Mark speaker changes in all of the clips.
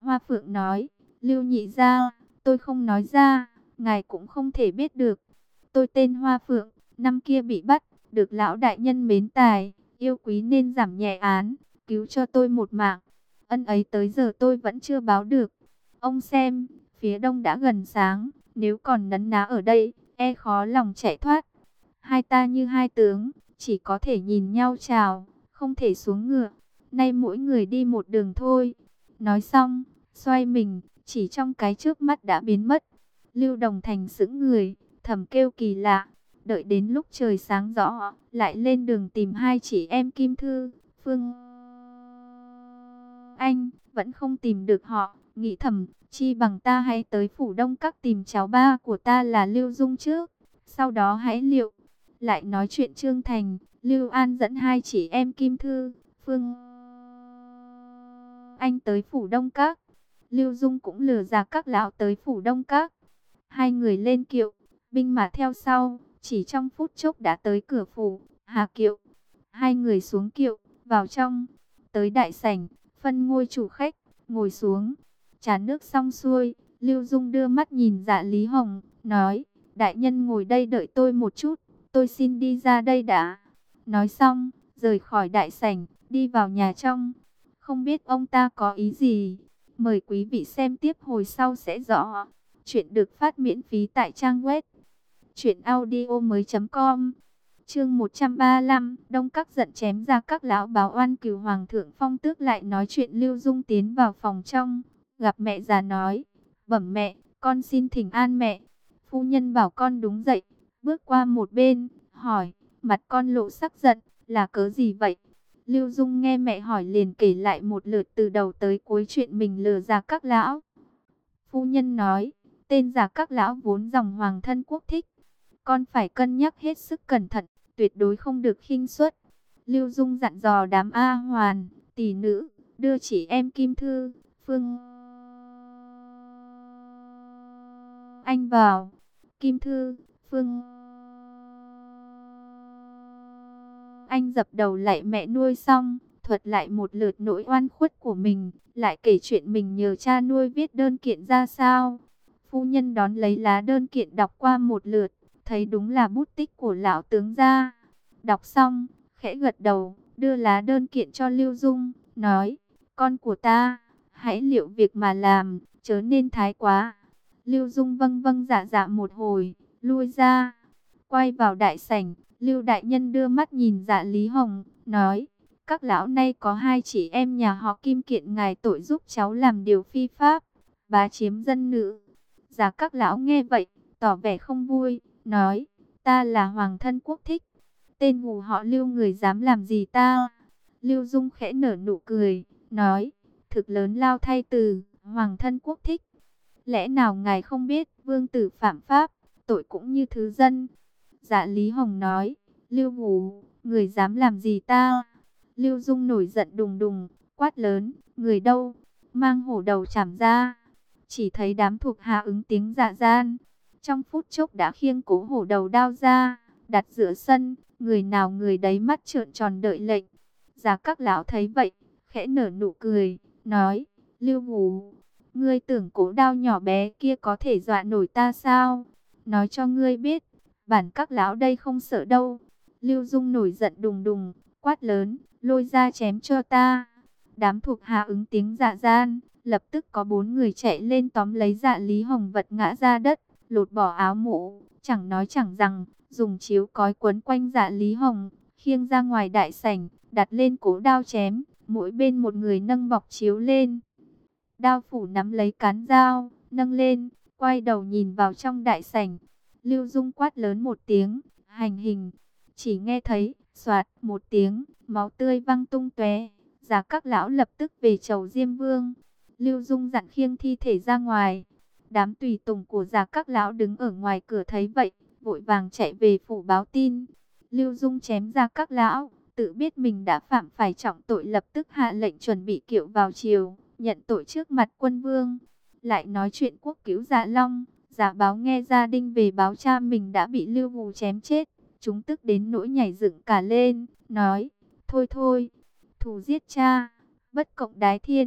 Speaker 1: Hoa Phượng nói, Lưu nhị gia, tôi không nói ra, ngài cũng không thể biết được. Tôi tên Hoa Phượng, năm kia bị bắt, được lão đại nhân mến tài, yêu quý nên giảm nhẹ án, cứu cho tôi một mạng. Ân ấy tới giờ tôi vẫn chưa báo được. Ông xem, phía đông đã gần sáng, nếu còn nấn ná ở đây, e khó lòng chạy thoát. Hai ta như hai tướng, chỉ có thể nhìn nhau chào, không thể xuống ngựa. Nay mỗi người đi một đường thôi. Nói xong, xoay mình, chỉ trong cái trước mắt đã biến mất. Lưu Đồng Thành sững người, thầm kêu kỳ lạ. Đợi đến lúc trời sáng rõ, lại lên đường tìm hai chị em Kim Thư, Phương Anh, vẫn không tìm được họ. Nghĩ thầm, chi bằng ta hãy tới phủ Đông Các tìm cháu ba của ta là Lưu Dung trước. Sau đó hãy liệu. Lại nói chuyện Trương Thành, Lưu An dẫn hai chị em Kim Thư, Phương Anh tới phủ Đông Các. Lưu Dung cũng lừa gạt các lão tới phủ Đông Các. Hai người lên kiệu, binh mã theo sau, chỉ trong phút chốc đã tới cửa phủ Hà Kiệu. Hai người xuống kiệu, vào trong, tới đại sảnh, phân ngôi chủ khách, ngồi xuống. Trà nước xong xuôi, Lưu Dung đưa mắt nhìn Dạ Lý Hồng, nói, đại nhân ngồi đây đợi tôi một chút, tôi xin đi ra đây đã. Nói xong, rời khỏi đại sảnh, đi vào nhà trong. Không biết ông ta có ý gì? Mời quý vị xem tiếp hồi sau sẽ rõ. Chuyện được phát miễn phí tại trang web truyệnaudiomoi.com. Chương 135, Đông Các giận chém ra các lão báo oan cừu hoàng thượng phong tước. Lại nói chuyện Lưu Dung tiến vào phòng trong, gặp mẹ già nói, bẩm mẹ, con xin thỉnh an mẹ. Phu nhân bảo con đứng dậy, bước qua một bên, hỏi, mặt con lộ sắc giận, là cớ gì vậy? Lưu Dung nghe mẹ hỏi liền kể lại một lượt từ đầu tới cuối chuyện mình lừa gạt các lão. Phu nhân nói, tên giả các lão vốn dòng hoàng thân quốc thích. Con phải cân nhắc hết sức cẩn thận, tuyệt đối không được khinh suất. Lưu Dung dặn dò đám A Hoàn, tỷ nữ, đưa chị em Kim Thư, Phương Anh vào. Kim Thư, Phương Anh dập đầu lạy mẹ nuôi xong, thuật lại một lượt nỗi oan khuất của mình, lại kể chuyện mình nhờ cha nuôi viết đơn kiện ra sao. Phu nhân đón lấy lá đơn kiện đọc qua một lượt, thấy đúng là bút tích của lão tướng gia. Đọc xong, khẽ gật đầu, đưa lá đơn kiện cho Lưu Dung, nói, con của ta, hãy liệu việc mà làm, chớ nên thái quá. Lưu Dung vâng vâng dạ dạ một hồi, lui ra, quay vào đại sảnh. Lưu đại nhân đưa mắt nhìn Dạ Lý Hồng, nói, các lão nay có hai chị em nhà họ Kim kiện ngài tội giúp cháu làm điều phi pháp, bá chiếm dân nữ. Dạ các lão nghe vậy, tỏ vẻ không vui, nói, ta là hoàng thân quốc thích, tên hù họ Lưu người dám làm gì ta? Lưu Dung khẽ nở nụ cười, nói, thực lớn lao thay từ, hoàng thân quốc thích. Lẽ nào ngài không biết, vương tử phạm pháp, tội cũng như thứ dân. Dạ Lý Hồng nói, Lưu Hủ, người dám làm gì ta? Lưu Dung nổi giận đùng đùng, quát lớn, người đâu? Mang hổ đầu chảm ra. Chỉ thấy đám thuộc hạ ứng tiếng dạ gian. Trong phút chốc đã khiêng cố hổ đầu đao ra, đặt giữa sân, người nào người đấy mắt trợn tròn đợi lệnh. Dạ các lão thấy vậy, khẽ nở nụ cười, nói, Lưu Hủ, ngươi tưởng cố đao nhỏ bé kia có thể dọa nổi ta sao? Nói cho ngươi biết, bản các lão đây không sợ đâu. Lưu Dung nổi giận đùng đùng, quát lớn, lôi ra chém cho ta. Đám thuộc hạ ứng tiếng dạ gian, lập tức có 4 người chạy lên tóm lấy Dạ Lý Hồng vật ngã ra đất, lột bỏ áo mũ, chẳng nói chẳng rằng, dùng chiếu cói quấn quanh Dạ Lý Hồng, khiêng ra ngoài đại sảnh, đặt lên cố đao chém, mỗi bên một người nâng bọc chiếu lên. Đao phủ nắm lấy cán dao, nâng lên, quay đầu nhìn vào trong đại sảnh. Lưu Dung quát lớn một tiếng, hành hình. Chỉ nghe thấy, xoạt một tiếng, máu tươi văng tung tóe. Giả các lão lập tức về chầu Diêm Vương. Lưu Dung dặn khiêng thi thể ra ngoài. Đám tùy tùng của Giả các lão đứng ở ngoài cửa thấy vậy, vội vàng chạy về phủ báo tin. Lưu Dung chém Giả các lão, tự biết mình đã phạm phải trọng tội, lập tức hạ lệnh chuẩn bị kiệu vào triều, nhận tội trước mặt quân vương. Lại nói chuyện quốc cứu Dạ Long. Giả báo nghe gia đình về báo cha mình đã bị Lưu Hù chém chết, chúng tức đến nỗi nhảy dựng cả lên, nói, thôi thôi, thù giết cha, bất cộng đái thiên.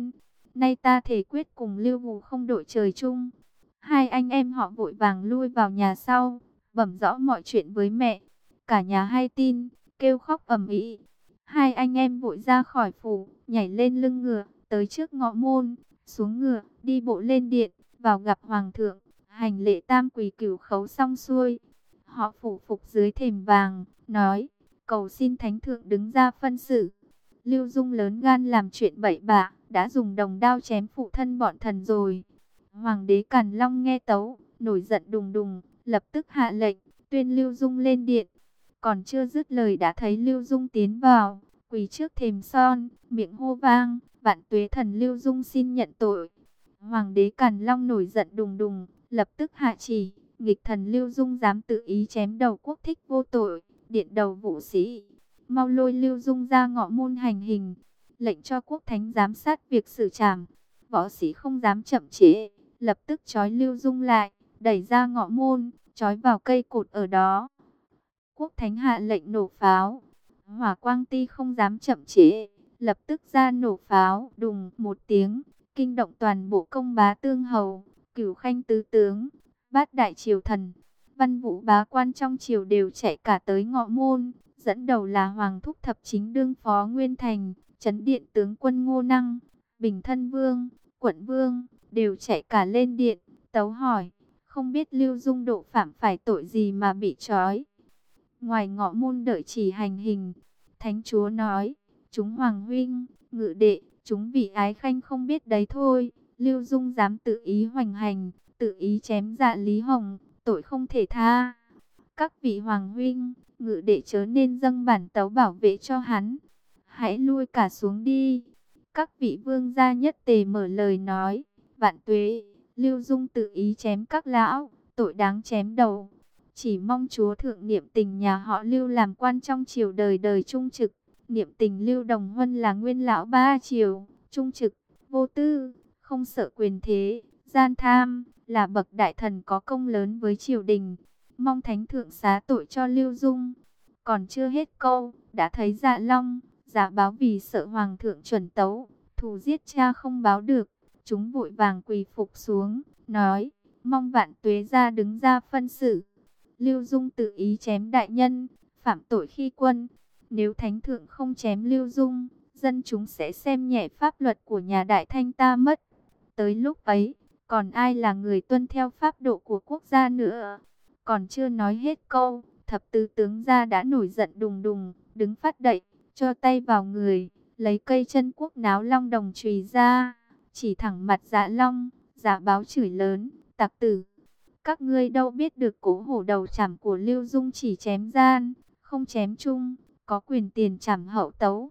Speaker 1: nay ta thề quyết cùng Lưu Ngù không đội trời chung. Hai anh em họ vội vàng lui vào nhà sau, bẩm rõ mọi chuyện với mẹ. Cả nhà hay tin, kêu khóc ầm ĩ. Hai anh em vội ra khỏi phủ, nhảy lên lưng ngựa, tới trước ngõ môn, xuống ngựa, đi bộ lên điện, vào gặp hoàng thượng. Hành lễ tam quỳ cửu khấu xong xuôi, họ phủ phục dưới thềm vàng, nói: cầu xin thánh thượng đứng ra phân xử. Lưu Dung lớn gan làm chuyện bậy bạ, đã dùng đồng đao chém phụ thân bọn thần rồi. Hoàng đế Càn Long nghe tấu, nổi giận đùng đùng, lập tức hạ lệnh, tuyên Lưu Dung lên điện. Còn chưa dứt lời đã thấy Lưu Dung tiến vào, quỳ trước thềm son, miệng hô vang: vạn tuế thần Lưu Dung xin nhận tội. Hoàng đế Càn Long nổi giận đùng đùng, lập tức hạ chỉ, nghịch thần Lưu Dung dám tự ý chém đầu quốc thích vô tội, điện đầu vũ sĩ, mau lôi Lưu Dung ra ngõ môn hành hình, lệnh cho quốc thánh giám sát việc xử trảm. Võ sĩ không dám chậm trễ, lập tức trói Lưu Dung lại, đẩy ra ngõ môn, trói vào cây cột ở đó. Quốc thánh hạ lệnh nổ pháo, Hỏa Quang Ti không dám chậm trễ, lập tức ra nổ pháo, đùng một tiếng, kinh động toàn bộ Công Bá Tương Hầu, Cửu Khanh tứ tướng, Bát đại triều thần, Văn Vũ bá quan trong triều đều chạy cả tới ngọ môn. Dẫn đầu là Hoàng thúc thập chính đương phó Nguyên Thành, Trấn điện tướng quân Ngô Năng, Bình Thân Vương, Quận Vương, đều chạy cả lên điện, tấu hỏi, không biết Lưu Dung độ phạm phải tội gì mà bị trói. Ngoài ngọ môn đợi chỉ hành hình, Thánh chúa nói, chúng Hoàng huynh, ngự đệ, chúng vị ái khanh không biết đấy thôi. Lưu Dung dám tự ý hoành hành, tự ý chém dạ Lý Hồng, tội không thể tha. Các vị Hoàng huynh, ngự đệ chớ nên dâng bản tấu bảo vệ cho hắn, hãy lui cả xuống đi. Các vị vương gia nhất tề mở lời nói, vạn tuế, Lưu Dung tự ý chém các lão, tội đáng chém đầu. Chỉ mong chúa thượng niệm tình nhà họ Lưu làm quan trong triều đời đời trung trực. Niệm tình Lưu Đồng Huân là nguyên lão ba triều, trung trực, vô tư, không sợ quyền thế, gian tham, là bậc đại thần có công lớn với triều đình. Mong thánh thượng xá tội cho Lưu Dung. Còn chưa hết câu, đã thấy Dạ Long, Dạ Báo vì sợ hoàng thượng chuẩn tấu, thù giết cha không báo được, chúng vội vàng quỳ phục xuống, nói, mong vạn tuế gia đứng ra phân xử. Lưu Dung tự ý chém đại nhân, phạm tội khi quân. Nếu thánh thượng không chém Lưu Dung, dân chúng sẽ xem nhẹ pháp luật của nhà Đại Thanh ta mất. Tới lúc ấy, còn ai là người tuân theo pháp độ của quốc gia nữa? Còn chưa nói hết câu, thập tứ tướng gia đã nổi giận đùng đùng, đứng phát đậy, cho tay vào người, lấy cây chân quốc náo long đồng chùy ra, chỉ thẳng mặt Dạ Long. Dạ Báo chửi lớn, tặc tử, các ngươi đâu biết được cố hổ đầu chảm của Lưu Dung chỉ chém gian, không chém chung, có quyền tiền trảm hậu tấu.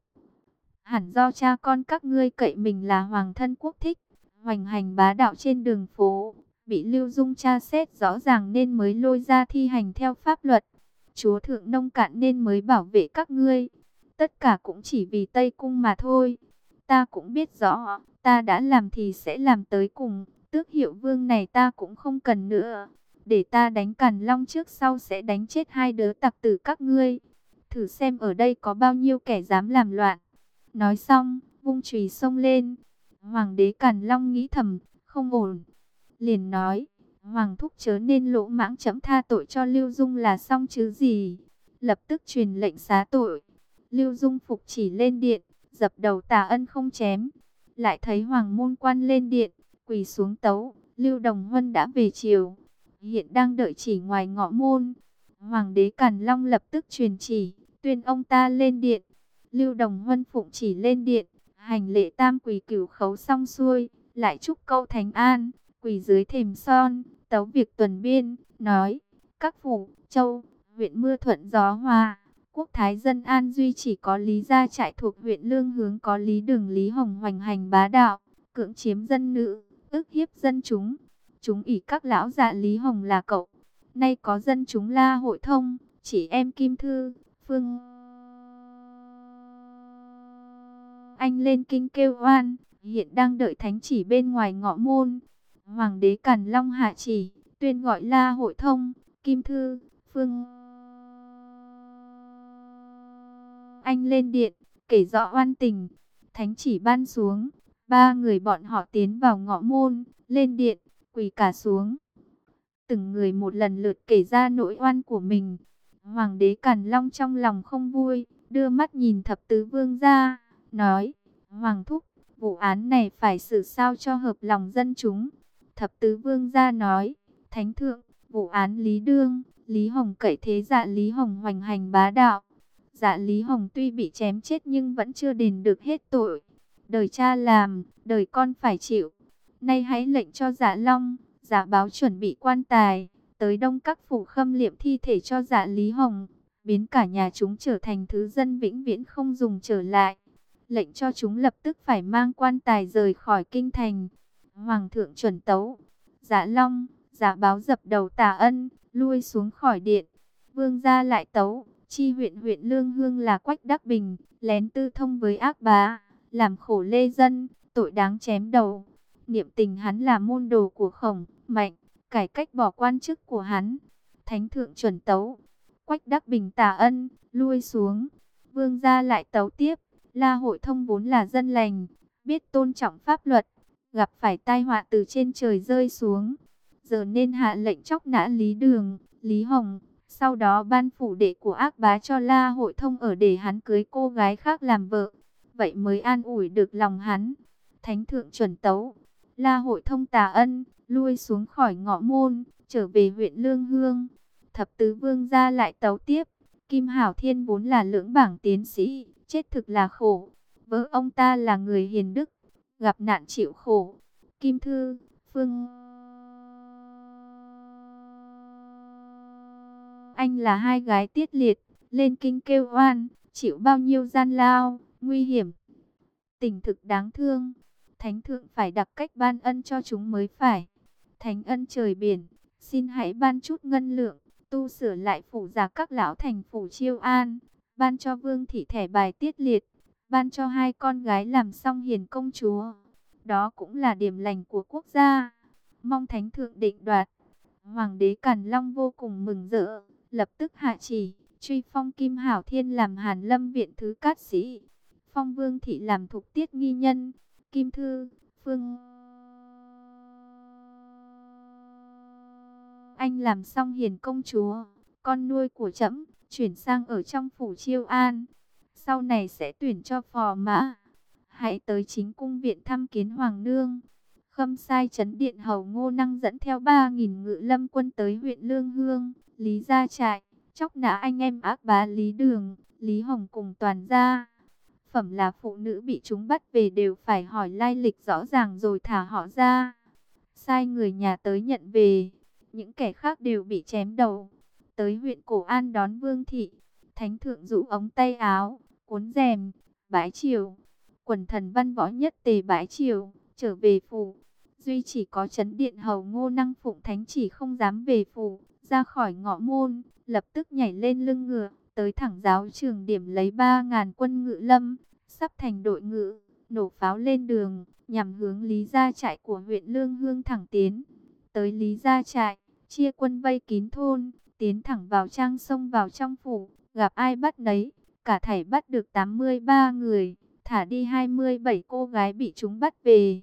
Speaker 1: Hẳn do cha con các ngươi cậy mình là hoàng thân quốc thích, hoành hành bá đạo trên đường phố, bị Lưu Dung tra xét rõ ràng nên mới lôi ra thi hành theo pháp luật. Chúa thượng nông cạn nên mới bảo vệ các ngươi. Tất cả cũng chỉ vì Tây Cung mà thôi. Ta cũng biết rõ, ta đã làm thì sẽ làm tới cùng. Tước hiệu vương này ta cũng không cần nữa. Để ta đánh Càn Long trước sau sẽ đánh chết hai đứa tặc tử các ngươi. Thử xem ở đây có bao nhiêu kẻ dám làm loạn. Nói xong, vung chùy xông lên. Hoàng đế Càn Long nghĩ thầm, không ổn. Liền nói, Hoàng thúc chớ nên lỗ mãng, chấm tha tội cho Lưu Dung là xong chứ gì. Lập tức truyền lệnh xá tội. Lưu Dung phục chỉ lên điện, dập đầu tạ ân không chém. Lại thấy Hoàng môn quan lên điện, quỳ xuống tấu. Lưu Đồng Huân đã về triều, hiện đang đợi chỉ ngoài ngõ môn. Hoàng đế Càn Long lập tức truyền chỉ, tuyên ông ta lên điện. Lưu Đồng Huân phụng chỉ lên điện, hành lễ tam quỳ cửu khấu xong xuôi, lại chúc câu thánh an, quỳ dưới thềm son, tấu việc tuần biên, nói, các phủ, châu, huyện mưa thuận gió hòa, quốc thái dân an duy. Chỉ có Lý Gia Trại thuộc huyện Lương Hướng có Lý Đường Lý Hồng hoành hành bá đạo, cưỡng chiếm dân nữ, ức hiếp dân chúng. Chúng ỷ các lão dạ Lý Hồng là cậu. Nay có dân chúng La Hội Thông, chỉ em Kim Thư, Phương Anh lên kinh kêu oan, hiện đang đợi thánh chỉ bên ngoài ngõ môn. Hoàng đế Càn Long hạ chỉ, tuyên gọi La Hội Thông, Kim Thư, Phương Anh lên điện, kể rõ oan tình. Thánh chỉ ban xuống, Ba người bọn họ tiến vào ngõ môn, lên điện, quỳ cả xuống. Từng người một lần lượt kể ra nỗi oan của mình. Hoàng đế Càn Long trong lòng không vui, đưa mắt nhìn Thập Tứ Vương ra, nói: Hoàng thúc, vụ án này phải xử sao cho hợp lòng dân chúng. Thập Tứ Vương ra nói: Thánh thượng, vụ án Lý Đương, Lý Hồng cậy thế Dạ Lý Hồng hoành hành bá đạo. Dạ Lý Hồng tuy bị chém chết nhưng vẫn chưa đền được hết tội. Đời cha làm, đời con phải chịu. Nay hãy lệnh cho Dạ Long, Dạ Báo chuẩn bị quan tài, tới Đông Các phủ khâm liệm thi thể cho Dạ Lý Hồng, biến cả nhà chúng trở thành thứ dân vĩnh viễn không dùng trở lại. Lệnh cho chúng lập tức phải mang quan tài rời khỏi kinh thành. Hoàng thượng chuẩn tấu. Dạ Long, Dạ Báo dập đầu tạ ân, lui xuống khỏi điện. Vương gia lại tấu, chi huyện Lương Hương là Quách Đắc Bình, lén tư thông với ác bá, làm khổ lê dân, tội đáng chém đầu. Niệm tình hắn là môn đồ của Khổng Mạnh, cải cách bỏ quan chức của hắn. Thánh thượng chuẩn tấu. Quách Đắc Bình tạ ân, lui xuống. Vương gia lại tấu tiếp. La Hội Thông vốn là dân lành, biết tôn trọng pháp luật, gặp phải tai họa từ trên trời rơi xuống, giờ nên hạ lệnh chóc nã Lý Đường, Lý Hồng, sau đó ban phủ đệ của ác bá cho La Hội Thông ở để hắn cưới cô gái khác làm vợ, vậy mới an ủi được lòng hắn. Thánh thượng chuẩn tấu. La Hội Thông tạ ân, lui xuống khỏi ngõ môn, trở về huyện Lương Hương. Thập Tứ Vương ra lại tấu tiếp. Kim Hảo Thiên vốn là lưỡng bảng tiến sĩ, chết thực là khổ. Vợ ông ta là người hiền đức, gặp nạn chịu khổ. Kim Thư, Phương Anh là hai gái tiết liệt, lên kinh kêu oan, chịu bao nhiêu gian lao, nguy hiểm. Tình thực đáng thương. Thánh thượng phải đặc cách ban ân cho chúng mới phải. Thánh ân trời biển, xin hãy ban chút ngân lượng, tu sửa lại phủ già các lão thành phủ Chiêu An, ban cho Vương thị thẻ bài tiết liệt, ban cho hai con gái làm xong hiền công chúa. Đó cũng là điểm lành của quốc gia. Mong thánh thượng định đoạt. Hoàng đế Càn Long vô cùng mừng rỡ, lập tức hạ chỉ, truy phong Kim Hảo Thiên làm Hàn Lâm viện thứ cát sĩ, phong Vương thị làm thục tiết nghi nhân. Kim Thư, Phương Anh làm xong hiền công chúa, con nuôi của trẫm, chuyển sang ở trong phủ Chiêu An. Sau này sẽ tuyển cho phò mã. Hãy tới chính cung viện thăm kiến hoàng nương. Khâm sai trấn điện hầu Ngô Năng dẫn theo 3.000 ngự lâm quân tới huyện Lương Hương, Lý gia trại, chóc nã anh em ác bá Lý Đường, Lý Hồng cùng toàn gia. Phẩm là phụ nữ bị chúng bắt về đều phải hỏi lai lịch rõ ràng rồi thả họ ra. Sai người nhà tới nhận về. Những kẻ khác đều bị chém đầu. Tới huyện Cổ An đón Vương thị. Thánh thượng rũ ống tay áo, cuốn rèm, bái triều. Quần thần văn võ nhất tề bái triều, trở về phủ. Duy chỉ có trấn điện hầu Ngô Năng phụng thánh chỉ không dám về phủ. Ra khỏi ngõ môn, lập tức nhảy lên lưng ngựa, tới thẳng giáo trường điểm lấy 3.000 quân ngự lâm, sắp thành đội ngự, nổ pháo lên đường, nhằm hướng Lý gia trại của huyện Lương Hương thẳng tiến. Tới Lý gia trại, chia quân vây kín thôn, tiến thẳng vào trang sông vào trong phủ, gặp ai bắt nấy, cả thảy bắt được 83 người, thả đi 27 cô gái bị chúng bắt về,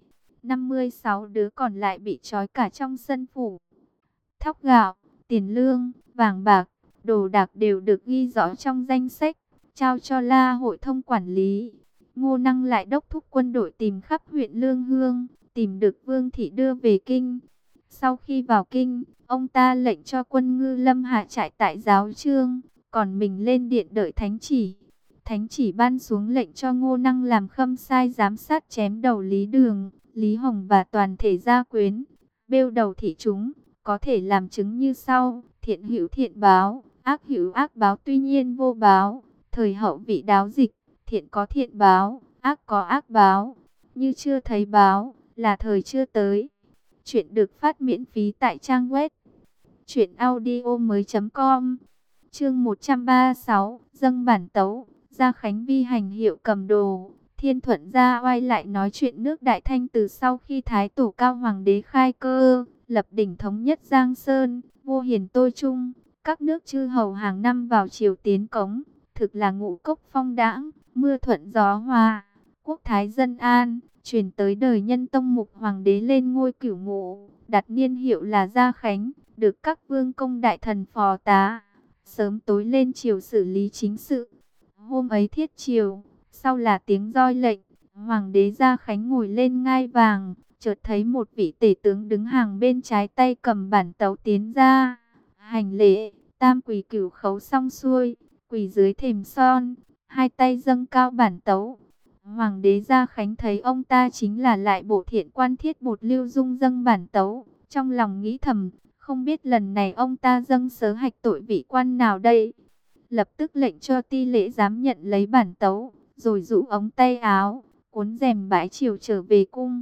Speaker 1: 56 đứa còn lại bị trói cả trong sân phủ. Thóc gạo, tiền lương, vàng bạc, đồ đạc đều được ghi rõ trong danh sách, trao cho La Hội Thông quản lý. Ngô Năng lại đốc thúc quân đội tìm khắp huyện Lương Hương, tìm được Vương thị đưa về kinh. Sau khi vào kinh, ông ta lệnh cho quân ngư lâm hạ trại tại giáo chương, còn mình lên điện đợi thánh chỉ. Thánh chỉ ban xuống lệnh cho Ngô Năng làm khâm sai giám sát chém đầu Lý Đường, Lý Hồng và toàn thể gia quyến, bêu đầu thị chúng, có thể làm chứng như sau: thiện hữu thiện báo, ác hữu ác báo, tuy nhiên vô báo. Thời hậu vị đáo dịch, thiện có thiện báo, ác có ác báo. Như chưa thấy báo, là thời chưa tới. Chuyện được phát miễn phí tại trang web truyệnaudiomoi.com. Chương 136, dâng bản tấu. Gia Khánh Vi hành hiệu cầm đồ. Thiên Thuận gia oai lại nói chuyện nước Đại Thanh từ sau khi Thái Tổ Cao Hoàng đế khai cơ, lập đỉnh thống nhất Giang Sơn, vô hiền tôi trung, các nước chư hầu hàng năm vào triều tiến cống, thực là ngũ cốc phong đãng, mưa thuận gió hòa, quốc thái dân an, truyền tới đời Nhân Tông Mục Hoàng đế lên ngôi cửu ngũ, đặt niên hiệu là Gia Khánh, được các vương công đại thần phò tá, sớm tối lên triều xử lý chính sự. Hôm ấy thiết triều, sau là tiếng roi lệnh, Hoàng đế Gia Khánh ngồi lên ngai vàng, chợt thấy một vị tể tướng đứng hàng bên trái tay cầm bản tấu tiến ra, hành lễ, tam quỳ cửu khấu xong xuôi, quỳ dưới thềm son, hai tay dâng cao bản tấu. Hoàng đế Gia Khánh thấy ông ta chính là lại bộ thiện quan Thiết Bột Lưu Dung dâng bản tấu, trong lòng nghĩ thầm, không biết lần này ông ta dâng sớ hạch tội vị quan nào đây. Lập tức lệnh cho ti lễ giám nhận lấy bản tấu, rồi rũ ống tay áo, cuốn rèm bãi chiều trở về cung.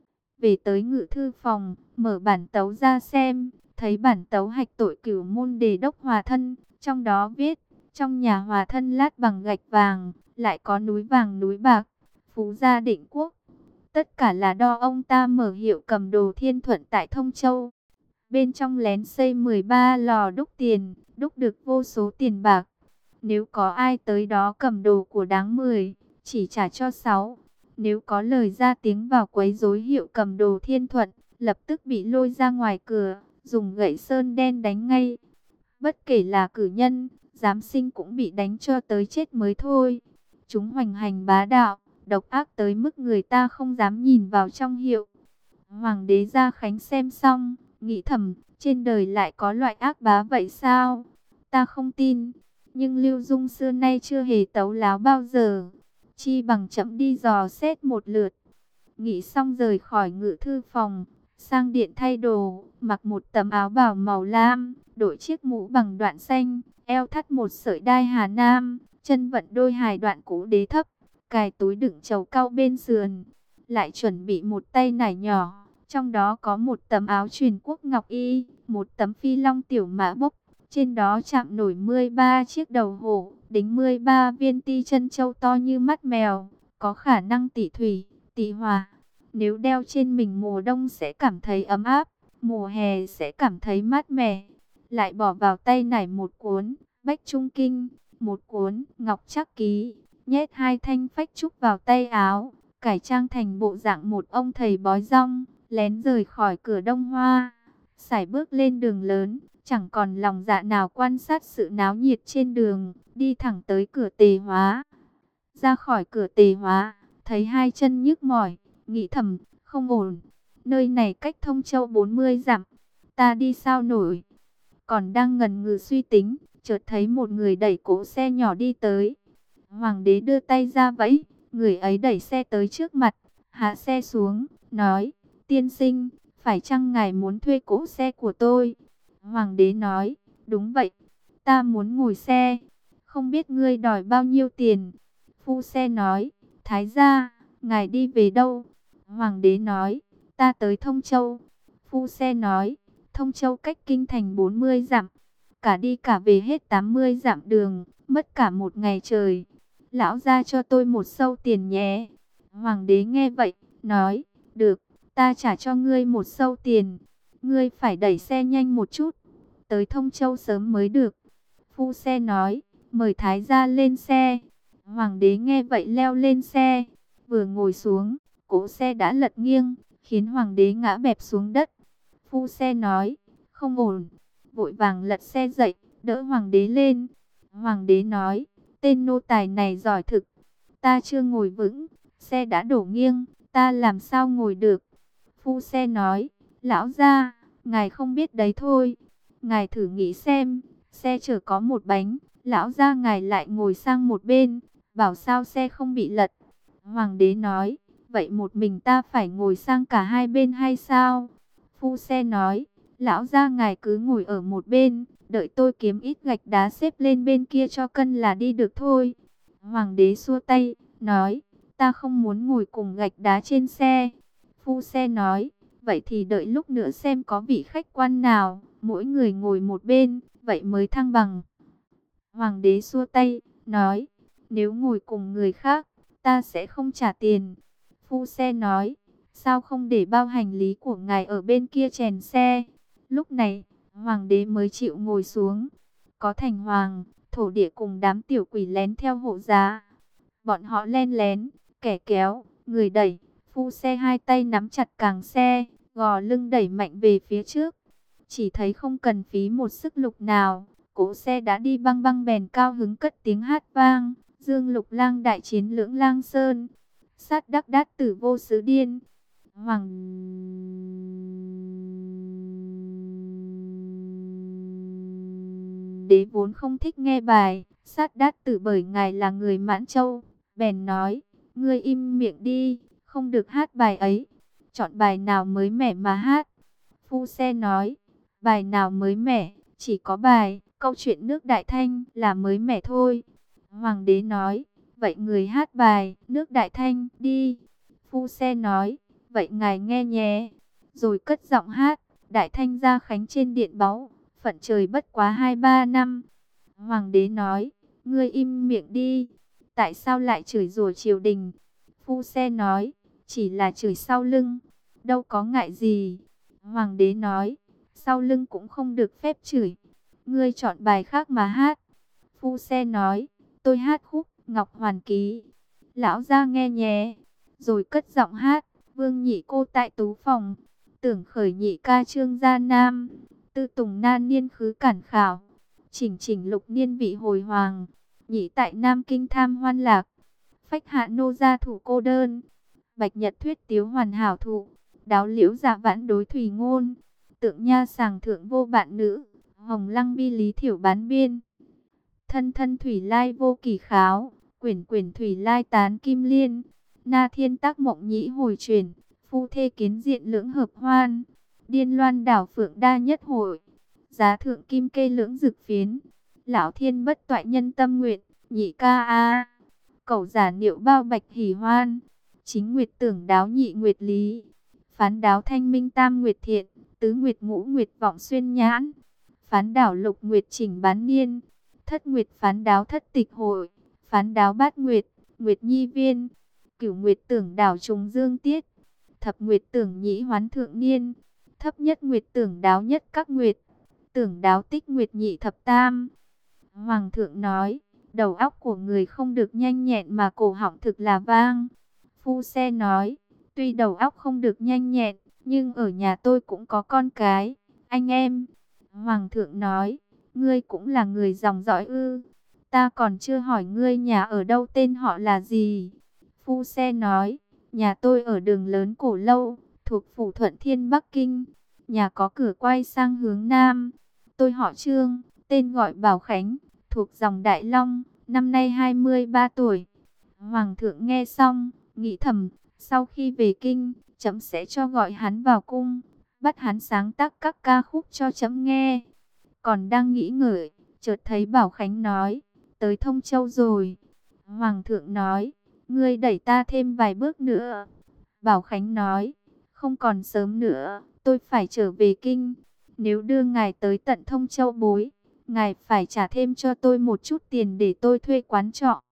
Speaker 1: Về tới ngự thư phòng, mở bản tấu ra xem, thấy bản tấu hạch tội cửu môn đề đốc Hòa Thân, trong đó viết, trong nhà Hòa Thân lát bằng gạch vàng, lại có núi vàng núi bạc, phú gia định quốc. Tất cả là do ông ta mở hiệu cầm đồ Thiên Thuận tại Thông Châu. Bên trong lén xây 13 lò đúc tiền, đúc được vô số tiền bạc. Nếu có ai tới đó cầm đồ của đáng 10, chỉ trả cho 6. Nếu có lời ra tiếng vào quấy rối hiệu cầm đồ Thiên Thuận, lập tức bị lôi ra ngoài cửa, dùng gậy sơn đen đánh ngay. Bất kể là cử nhân, giám sinh cũng bị đánh cho tới chết mới thôi. Chúng hoành hành bá đạo, độc ác tới mức người ta không dám nhìn vào trong hiệu. Hoàng đế Gia Khánh xem xong, nghĩ thầm, trên đời lại có loại ác bá vậy sao? Ta không tin, nhưng Lưu Dung xưa nay chưa hề tấu láo bao giờ. Chi bằng chậm đi dò xét một lượt. Nghĩ xong rời khỏi ngự thư phòng, sang điện thay đồ, mặc một tấm áo bào màu lam, đội chiếc mũ bằng đoạn xanh, eo thắt một sợi đai Hà Nam, chân vận đôi hài đoạn cũ đế thấp, cài túi đựng trầu cau bên sườn, lại chuẩn bị một tay nải nhỏ, trong đó có một tấm áo truyền quốc ngọc y, một tấm phi long tiểu mã bốc, trên đó chạm nổi 13 chiếc đầu hổ, đính 13 viên ti chân châu to như mắt mèo, có khả năng tỉ thủy, tỉ hỏa. Nếu đeo trên mình mùa đông sẽ cảm thấy ấm áp, mùa hè sẽ cảm thấy mát mẻ. Lại bỏ vào tay nải một cuốn Bách Trung Kinh, một cuốn Ngọc Trắc Ký, nhét hai thanh phách trúc vào tay áo, cải trang thành bộ dạng một ông thầy bói rong, lén rời khỏi cửa Đông Hoa, sải bước lên đường lớn, chẳng còn lòng dạ nào quan sát sự náo nhiệt trên đường, đi thẳng tới cửa Tề Hóa. Ra khỏi cửa Tề Hóa, thấy hai chân nhức mỏi, nghĩ thầm, không ổn, nơi này cách Thông Châu 40 dặm, ta đi sao nổi. Còn đang ngần ngừ suy tính, chợt thấy một người đẩy cỗ xe nhỏ đi tới. Hoàng đế đưa tay ra vẫy, người ấy đẩy xe tới trước mặt, hạ xe xuống, nói, tiên sinh, phải chăng ngài muốn thuê cỗ xe của tôi? Hoàng đế nói, đúng vậy, ta muốn ngồi xe, không biết ngươi đòi bao nhiêu tiền? Phu xe nói, thái gia, ngài đi về đâu? Hoàng đế nói, ta tới Thông Châu. Phu xe nói, Thông Châu cách kinh thành 40 dặm, cả đi cả về hết 80 dặm đường, mất cả một ngày trời. Lão ra cho tôi một sâu tiền nhé. Hoàng đế nghe vậy, nói, được, ta trả cho ngươi một sâu tiền. Ngươi phải đẩy xe nhanh một chút, tới Thông Châu sớm mới được. Phu xe nói, mời thái gia lên xe. Hoàng đế nghe vậy leo lên xe, vừa ngồi xuống, cỗ xe đã lật nghiêng, khiến hoàng đế ngã bẹp xuống đất. Phu xe nói, không ổn, vội vàng lật xe dậy, đỡ hoàng đế lên. Hoàng đế nói, tên nô tài này giỏi thực, ta chưa ngồi vững, xe đã đổ nghiêng, ta làm sao ngồi được. Phu xe nói, lão gia, ngài không biết đấy thôi, ngài thử nghĩ xem, xe chở có một bánh, lão gia ngài lại ngồi sang một bên, bảo sao xe không bị lật. Hoàng đế nói, vậy một mình ta phải ngồi sang cả hai bên hay sao? Phu xe nói, lão gia ngài cứ ngồi ở một bên, đợi tôi kiếm ít gạch đá xếp lên bên kia cho cân là đi được thôi. Hoàng đế xua tay, nói, ta không muốn ngồi cùng gạch đá trên xe. Phu xe nói, vậy thì đợi lúc nữa xem có vị khách quan nào, mỗi người ngồi một bên, vậy mới thăng bằng. Hoàng đế xua tay, nói, nếu ngồi cùng người khác, ta sẽ không trả tiền. Phu xe nói, sao không để bao hành lý của ngài ở bên kia chèn xe? Lúc này, hoàng đế mới chịu ngồi xuống. Có thành hoàng, thổ địa cùng đám tiểu quỷ lén theo hộ giá. Bọn họ len lén, kẻ kéo, người đẩy, Phu xe hai tay nắm chặt càng xe, gò lưng đẩy mạnh về phía trước. Chỉ thấy không cần phí một sức lực nào, cỗ xe đã đi băng băng bèn cao hứng cất tiếng hát vang. Dương Lục Lang đại chiến Lưỡng Lang Sơn, sát đắc đát tử vô xứ điên. Hoàng đế vốn không thích nghe bài sát đát tử, bởi ngài là người Mãn Châu, bèn nói: ngươi im miệng đi, không được hát bài ấy. Chọn bài nào mới mẻ mà hát. Phu xe nói: bài nào mới mẻ, chỉ có bài câu chuyện nước Đại Thanh là mới mẻ thôi. Hoàng đế nói: vậy người hát bài nước Đại Thanh đi. Phu xe nói: vậy ngài nghe nhé. Rồi cất giọng hát: Đại Thanh gia khánh trên điện báu, phận trời bất quá 2-3 năm. Hoàng đế nói: ngươi im miệng đi, tại sao lại chửi rủa triều đình? Phu xe nói: chỉ là chửi sau lưng, đâu có ngại gì. Hoàng đế nói: sau lưng cũng không được phép chửi, ngươi chọn bài khác mà hát. Phu xe nói: tôi hát khúc Ngọc Hoàn Ký, lão gia nghe nhé. Rồi cất giọng hát: Vương nhị cô tại tú phòng, tưởng khởi nhị ca trương gia nam. Tư tùng na niên khứ cản khảo, chỉnh chỉnh lục niên vị hồi hoàng. Nhị tại Nam Kinh tham hoan lạc, phách hạ nô gia thủ cô đơn. Bạch nhật thuyết tiếu hoàn hảo thụ, đáo liễu dạ vãn đối thủy ngôn. Tượng nha sàng thượng vô bạn nữ, hồng lăng bi lý thiểu bán biên. Thân thân thủy lai vô kỳ kháo, quyển quyển thủy lai tán kim liên. Na thiên tác mộng nhĩ hồi truyền, phu thê kiến diện lưỡng hợp hoan. Điên loan đảo phượng đa nhất hội, giá thượng kim kê lưỡng dực phiến. Lão thiên bất toại nhân tâm nguyện, nhị ca a. Cẩu giả niệu bao bạch hỉ hoan, chính nguyệt tưởng đáo nhị nguyệt lý. Phán đáo thanh minh tam nguyệt thiện, tứ nguyệt ngũ nguyệt vọng xuyên nhãn. Phán đảo lục nguyệt chỉnh bán niên, thất nguyệt phán đáo thất tịch hội. Phán đáo bát nguyệt, nguyệt nhi viên. Cửu nguyệt tưởng đảo trùng dương tiết, thập nguyệt tưởng nhĩ hoán thượng niên. Thấp nhất nguyệt tưởng đáo nhất các nguyệt, tưởng đáo tích nguyệt nhị thập tam. Hoàng thượng nói: đầu óc của người không được nhanh nhẹn mà cổ họng thực là vang. Phu xe nói: tuy đầu óc không được nhanh nhẹn, nhưng ở nhà tôi cũng có con cái, anh em. Hoàng thượng nói: ngươi cũng là người dòng dõi ư? Ta còn chưa hỏi ngươi nhà ở đâu, tên họ là gì? Phu xe nói: nhà tôi ở đường lớn Cổ Lâu, thuộc phủ Thuận Thiên Bắc Kinh. Nhà có cửa quay sang hướng Nam. Tôi họ Trương, tên gọi Bảo Khánh, thuộc dòng Đại Long, năm nay 23 tuổi. Hoàng thượng nghe xong, nghĩ thầm: sau khi về kinh, trẫm sẽ cho gọi hắn vào cung, bắt hắn sáng tác các ca khúc cho trẫm nghe. Còn đang nghĩ ngợi, chợt thấy Bảo Khánh nói: tới Thông Châu rồi. Hoàng thượng nói: ngươi đẩy ta thêm vài bước nữa. Bảo Khánh nói: không còn sớm nữa, tôi phải trở về kinh. Nếu đưa ngài tới tận Thông Châu bối, ngài phải trả thêm cho tôi một chút tiền để tôi thuê quán trọ.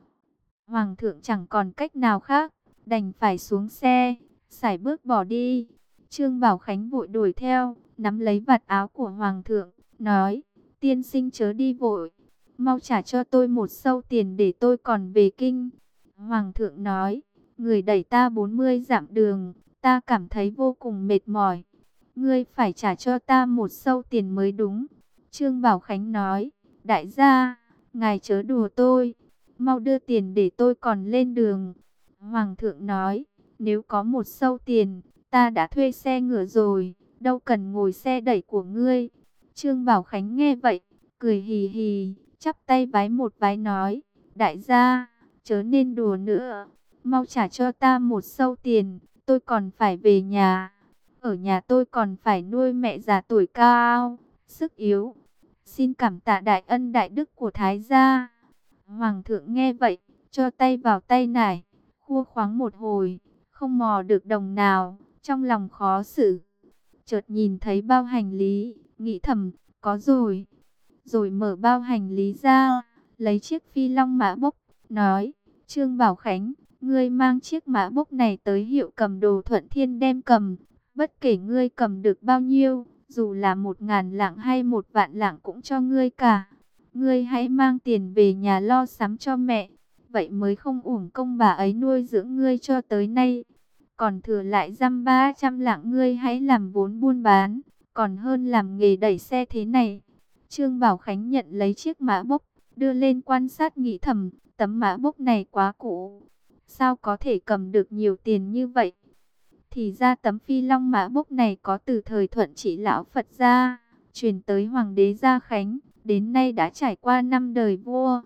Speaker 1: Hoàng thượng chẳng còn cách nào khác, đành phải xuống xe, sải bước bỏ đi. Trương Bảo Khánh vội đuổi theo, nắm lấy vạt áo của Hoàng thượng, nói: tiên sinh chớ đi vội, mau trả cho tôi một sâu tiền để tôi còn về kinh. Hoàng thượng nói: người đẩy ta 40 dặm đường, ta cảm thấy vô cùng mệt mỏi. Ngươi phải trả cho ta một sâu tiền mới đúng. Trương Bảo Khánh nói: đại gia, ngài chớ đùa tôi, mau đưa tiền để tôi còn lên đường. Hoàng thượng nói: nếu có một sâu tiền, ta đã thuê xe ngựa rồi, đâu cần ngồi xe đẩy của ngươi. Trương Bảo Khánh nghe vậy, cười hì hì, chắp tay vái một vái nói: đại gia, chớ nên đùa nữa, mau trả cho ta một sâu tiền, tôi còn phải về nhà. Ở nhà tôi còn phải nuôi mẹ già tuổi cao, sức yếu. Xin cảm tạ đại ân đại đức của Thái gia. Hoàng thượng nghe vậy, cho tay vào tay nải, khua khoáng một hồi, không mò được đồng nào, trong lòng khó xử. Chợt nhìn thấy bao hành lý, nghĩ thầm: có rồi. Rồi mở bao hành lý ra, lấy chiếc phi long mã bốc, nói: Trương Bảo Khánh, ngươi mang chiếc mã bốc này tới hiệu cầm đồ Thuận Thiên đem cầm. Bất kể ngươi cầm được bao nhiêu, dù là 1000 lạng hay 1 vạn lạng cũng cho ngươi cả. Ngươi hãy mang tiền về nhà lo sắm cho mẹ, vậy mới không uổng công bà ấy nuôi dưỡng ngươi cho tới nay. còn thừa lại dăm 300 lạng, ngươi hãy làm vốn buôn bán, còn hơn làm nghề đẩy xe thế này. Trương Bảo Khánh nhận lấy chiếc mã bốc, đưa lên quan sát nghĩ thầm, tấm mã bốc này quá cũ, sao có thể cầm được nhiều tiền như vậy? Thì ra tấm phi long mã bốc này có từ thời Thuận Trị lão Phật gia, truyền tới Hoàng đế Gia Khánh, đến nay đã trải qua 5 đời vua,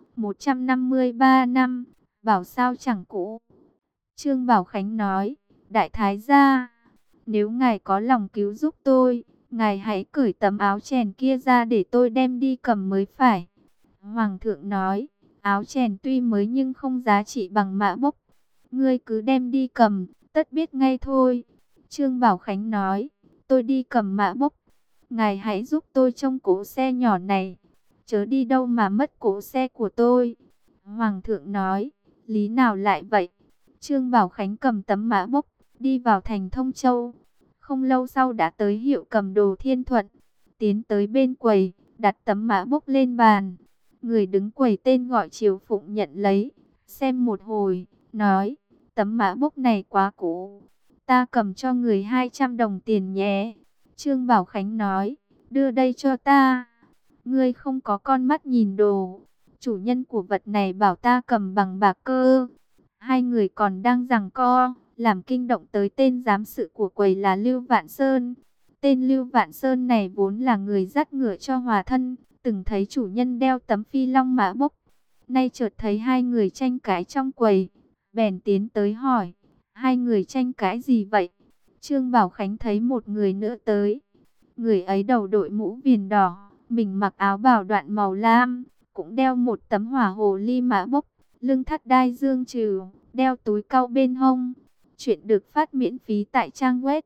Speaker 1: 153 năm, bảo sao chẳng cũ. Trương Bảo Khánh nói, Đại Thái gia, nếu ngài có lòng cứu giúp tôi, ngài hãy cởi tấm áo chèn kia ra để tôi đem đi cầm mới phải. Hoàng thượng nói, áo chèn tuy mới nhưng không giá trị bằng mã bốc. Ngươi cứ đem đi cầm, tất biết ngay thôi. Trương Bảo Khánh nói, tôi đi cầm mã bốc. Ngài hãy giúp tôi trông cỗ xe nhỏ này, chớ đi đâu mà mất cỗ xe của tôi. Hoàng thượng nói, lý nào lại vậy? Trương Bảo Khánh cầm tấm mã bốc, đi vào thành Thông Châu. Không lâu sau đã tới hiệu cầm đồ Thiên Thuận, tiến tới bên quầy, đặt tấm mã bốc lên bàn. Người đứng quầy tên gọi Triều Phụng nhận lấy, xem một hồi, nói, tấm mã bốc này quá cũ, ta cầm cho người 200 đồng tiền nhé. Trương Bảo Khánh nói, đưa đây cho ta. Ngươi không có con mắt nhìn đồ, chủ nhân của vật này bảo ta cầm bằng bạc cơ. Hai người còn đang giằng co, làm kinh động tới tên giám sự của quầy là Lưu Vạn Sơn. Tên Lưu Vạn Sơn này vốn là người dắt ngựa cho Hòa Thân, từng thấy chủ nhân đeo tấm phi long mã bốc. Nay chợt thấy hai người tranh cãi trong quầy, bèn tiến tới hỏi, hai người tranh cãi gì vậy? Trương Bảo Khánh thấy một người nữa tới. Người ấy đầu đội mũ viền đỏ, mình mặc áo bào đoạn màu lam, cũng đeo một tấm hỏa hồ ly mã bốc, lưng thắt đai dương trừ, đeo túi cau bên hông. Chuyện được phát miễn phí tại trang web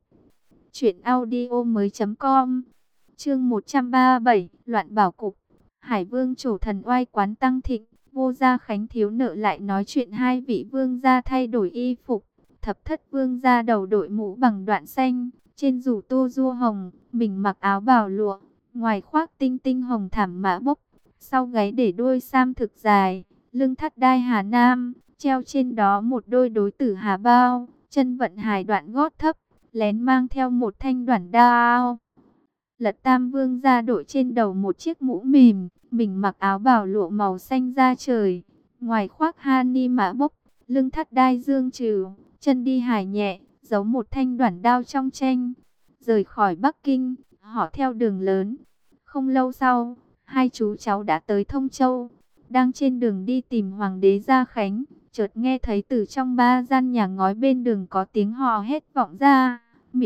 Speaker 1: truyệnaudiomoi.com. Chương 137, Loạn Bảo Cục. Hải Vương Trổ Thần oai quán tăng thịnh, Vô Gia Khánh thiếu nợ lại nói chuyện hai vị vương gia thay đổi y phục. Thập Thất Vương gia đầu đội mũ bằng đoạn xanh, trên rủ tô rua hồng, mình mặc áo bào lụa, ngoài khoác tinh tinh hồng thảm mã bốc, sau gáy để đuôi sam thực dài, lưng thắt đai Hà Nam, treo trên đó một đôi đối tử Hà Bao, chân vận hài đoạn gót thấp, lén mang theo một thanh đoản đao. Lật Tam Vương gia đội trên đầu một chiếc mũ mềm, mình mặc áo bào lụa màu xanh da trời, ngoài khoác ha ni mã bốc, lưng thắt đai dương trừ, chân đi hài nhẹ, giấu một thanh đoản đao trong tranh. Rời khỏi Bắc Kinh, họ theo đường lớn. Không lâu sau, hai chú cháu đã tới Thông Châu. Đang trên đường đi tìm Hoàng đế Gia Khánh, chợt nghe thấy từ trong ba gian nhà ngói bên đường có tiếng hò hét vọng ra.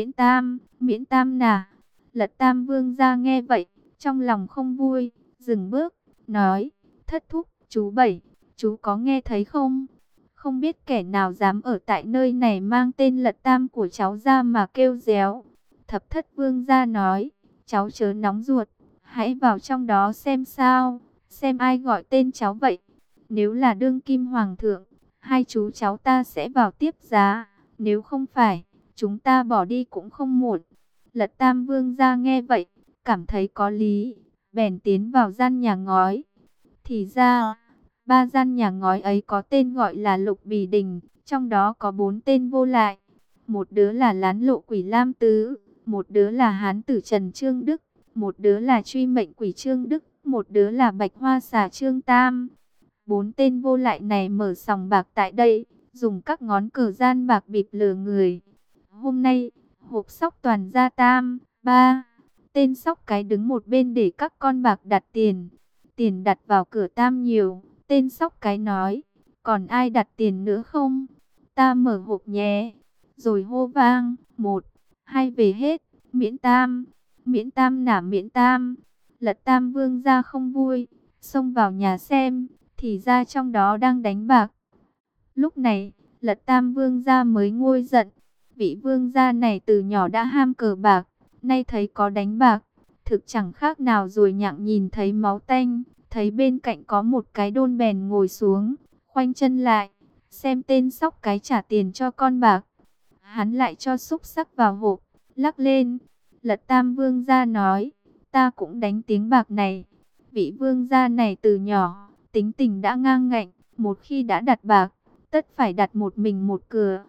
Speaker 1: Miễn Tam nà. Lật Tam Vương gia nghe vậy, trong lòng không vui, dừng bước, nói, thất thúc, chú Bảy, chú có nghe thấy không? Không biết kẻ nào dám ở tại nơi này mang tên Lật Tam của cháu ra mà kêu réo. Thập Thất Vương gia nói, cháu chớ nóng ruột, hãy vào trong đó xem sao, xem ai gọi tên cháu vậy. Nếu là đương kim hoàng thượng, hai chú cháu ta sẽ vào tiếp giá, nếu không phải, chúng ta bỏ đi cũng không muộn. Lật Tam Vương gia nghe vậy, cảm thấy có lý, bèn tiến vào gian nhà ngói. Thì ra, ba gian nhà ngói ấy có tên gọi là Lục Bì Đình, trong đó có 4 tên vô lại. Một đứa là Lán Lộ Quỷ Lam Tứ, một đứa là Hán Tử Trần Trương Đức, một đứa là Truy Mệnh Quỷ Trương Đức, một đứa là Bạch Hoa Xà Trương Tam. 4 tên vô lại này mở sòng bạc tại đây, dùng các ngón cờ gian bạc bịp lừa người. Hôm nay, hộp sóc toàn ra Tam, ba tên sóc cái đứng một bên để các con bạc đặt tiền. Tiền đặt vào cửa Tam nhiều, tên sóc cái nói, còn ai đặt tiền nữa không? Ta mở hộp nhé. Rồi hô vang, 1, 2 về hết, miễn Tam nả miễn Tam. Lật Tam Vương gia không vui, xông vào nhà xem, thì ra trong đó đang đánh bạc. Lúc này, Lật Tam Vương gia mới nguôi giận. Vị vương gia này từ nhỏ đã ham cờ bạc, nay thấy có đánh bạc, thực chẳng khác nào rồi nhặng nhìn thấy máu tanh. Thấy bên cạnh có một cái đôn bèn ngồi xuống, khoanh chân lại, xem tên sóc cái trả tiền cho con bạc. Hắn lại cho xúc xắc vào hộp, lắc lên. Lật Tam Vương gia nói, ta cũng đánh tiếng bạc này. Vị vương gia này từ nhỏ, tính tình đã ngang ngạnh, một khi đã đặt bạc, tất phải đặt một mình một cửa.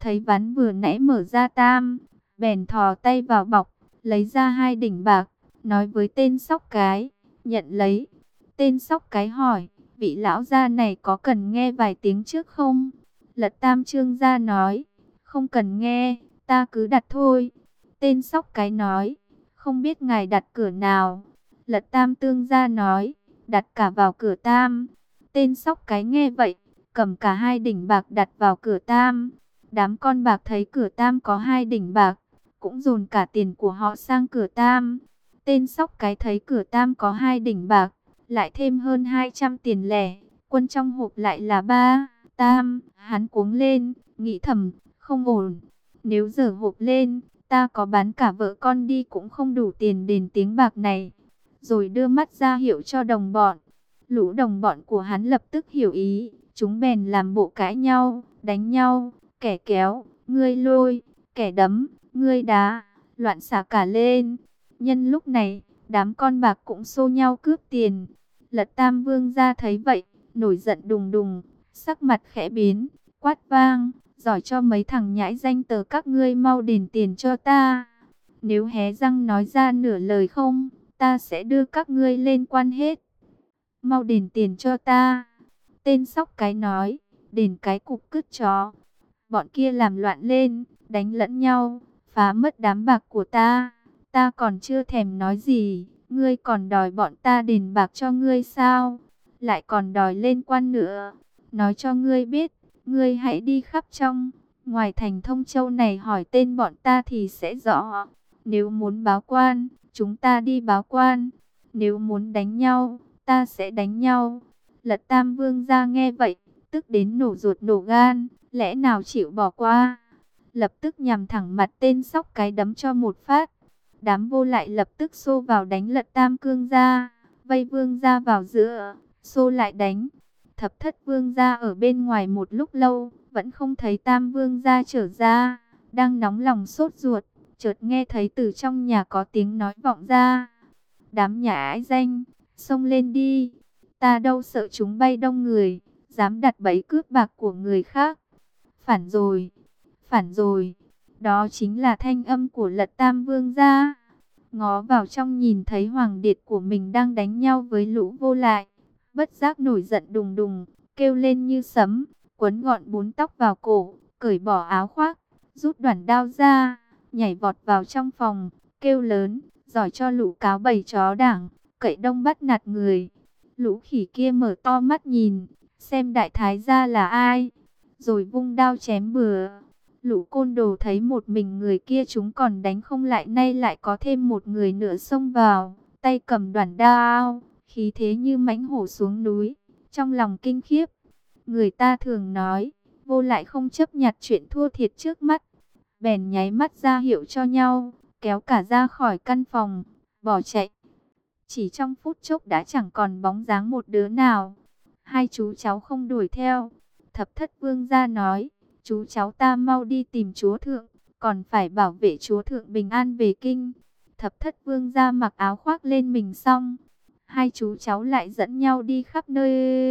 Speaker 1: thấy ván vừa nãy mở ra tam, bèn thò tay vào bọc, lấy ra 2 đỉnh bạc, nói với tên sóc cái, nhận lấy. Tên sóc cái hỏi, vị lão gia này có cần nghe vài tiếng trước không? Lật Tam Trương gia nói, không cần nghe, ta cứ đặt thôi. Tên sóc cái nói, không biết ngài đặt cửa nào? Lật Tam Tương gia nói, đặt cả vào cửa tam. Tên sóc cái nghe vậy, cầm cả 2 đỉnh bạc đặt vào cửa tam. Đám con bạc thấy cửa tam có 2 đỉnh bạc, cũng dồn cả tiền của họ sang cửa tam. Tên sóc cái thấy cửa tam có 2 đỉnh bạc, lại thêm hơn 200 tiền lẻ, quân trong hộp lại là 3 tam. Hắn cuống lên, nghĩ thầm, không ổn. Nếu dở hộp lên, ta có bán cả vợ con đi cũng không đủ tiền đền tiếng bạc này. Rồi đưa mắt ra hiệu cho đồng bọn. Lũ đồng bọn của hắn lập tức hiểu ý, chúng bèn làm bộ cãi nhau, đánh nhau, kẻ kéo, ngươi lôi, kẻ đấm, ngươi đá, loạn xả cả lên. Nhân lúc này, đám con bạc cũng xô nhau cướp tiền. Lật Tam Vương ra thấy vậy, nổi giận đùng đùng, sắc mặt khẽ biến, quát vang, giỏi cho mấy thằng nhãi danh tờ các ngươi mau đền tiền cho ta. Nếu hé răng nói ra nửa lời không, ta sẽ đưa các ngươi lên quan hết. Mau đền tiền cho ta. Tên sóc cái nói, đền cái cục cứt chó. Bọn kia làm loạn lên, đánh lẫn nhau, phá mất đám bạc của ta. Ta còn chưa thèm nói gì, ngươi còn đòi bọn ta đền bạc cho ngươi sao? Lại còn đòi lên quan nữa. Nói cho ngươi biết, ngươi hãy đi khắp trong, ngoài thành Thông Châu này hỏi tên bọn ta thì sẽ rõ. Nếu muốn báo quan, chúng ta đi báo quan. Nếu muốn đánh nhau, ta sẽ đánh nhau. Lật Tam Vương ra nghe vậy, tức đến nổ ruột nổ gan, lẽ nào chịu bỏ qua. Lập tức nhằm thẳng mặt tên sóc cái đấm cho một phát. Đám vô lại lập tức xô vào đánh Lật Tam Cương gia, vây Vương gia vào giữa, xô lại đánh. Thập Thất Vương gia ở bên ngoài một lúc lâu, vẫn không thấy Tam Vương gia trở ra, đang nóng lòng sốt ruột, chợt nghe thấy từ trong nhà có tiếng nói vọng ra. Đám nhà ái danh, xông lên đi, ta đâu sợ chúng bay đông người, dám đặt bẫy cướp bạc của người khác. Phản rồi, phản rồi. Đó chính là thanh âm của Lật Tam Vương gia. Ngó vào trong nhìn thấy hoàng điệt của mình đang đánh nhau với lũ vô lại, bất giác nổi giận đùng đùng, kêu lên như sấm, quấn gọn búi tóc vào cổ, cởi bỏ áo khoác, rút đoản đao ra, nhảy vọt vào trong phòng, kêu lớn, giỏi cho lũ cáo bầy chó đảng, cậy đông bắt nạt người. Lũ khỉ kia mở to mắt nhìn, xem đại thái gia là ai, rồi vung đao chém bừa. Lũ côn đồ thấy một mình người kia chúng còn đánh không lại, nay lại có thêm một người nữa xông vào, tay cầm đoản đao, khí thế như mãnh hổ xuống núi, trong lòng kinh khiếp. Người ta thường nói, vô lại không chấp nhặt chuyện thua thiệt trước mắt, bèn nháy mắt ra hiệu cho nhau, kéo cả ra khỏi căn phòng, bỏ chạy. Chỉ trong phút chốc đã chẳng còn bóng dáng một đứa nào. Hai chú cháu không đuổi theo. Thập Thất Vương gia nói, chú cháu ta mau đi tìm chúa thượng, còn phải bảo vệ chúa thượng bình an về kinh. Thập Thất Vương gia mặc áo khoác lên mình xong, hai chú cháu lại dẫn nhau đi khắp nơi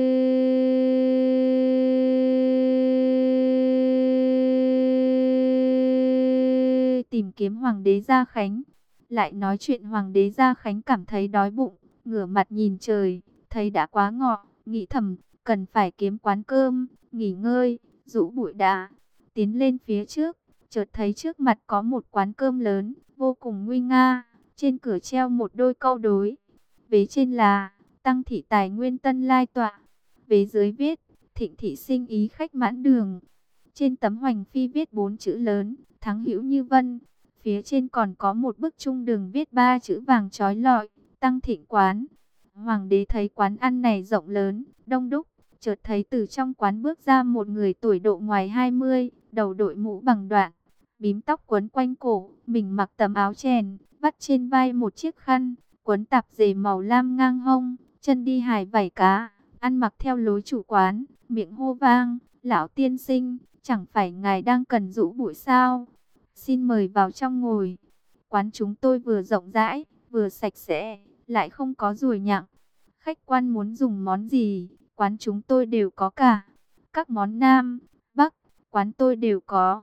Speaker 1: tìm kiếm Hoàng đế Gia Khánh. Lại nói chuyện Hoàng đế Gia Khánh cảm thấy đói bụng, ngửa mặt nhìn trời, thấy đã quá ngọ, nghĩ thầm, cần phải kiếm quán cơm, nghỉ ngơi, rũ bụi đã. Tiến lên phía trước, chợt thấy trước mặt có một quán cơm lớn, vô cùng nguy nga, trên cửa treo một đôi câu đối. Vế trên là, Tăng thị tài nguyên tân lai tọa. Vế dưới viết, Thịnh thị sinh ý khách mãn đường. Trên tấm hoành phi viết 4 chữ lớn, Thắng hữu như vân. Phía trên còn có một bức trung đường viết 3 chữ vàng chói lọi, Tăng thịnh quán. Hoàng đế thấy quán ăn này rộng lớn, đông đúc, chợt thấy từ trong quán bước ra một người tuổi độ ngoài 20, đầu đội mũ bằng đoạn, bím tóc quấn quanh cổ, mình mặc tấm áo chèn, vắt trên vai một chiếc khăn, quấn tạp dề màu lam ngang hông, chân đi hài vảy cá, ăn mặc theo lối chủ quán, miệng hô vang, lão tiên sinh, chẳng phải ngài đang cần rũ bụi sao? Xin mời vào trong ngồi. Quán chúng tôi vừa rộng rãi, vừa sạch sẽ, lại không có ruồi nhặng. Khách quan muốn dùng món gì, quán chúng tôi đều có cả. Các món Nam, Bắc, quán tôi đều có.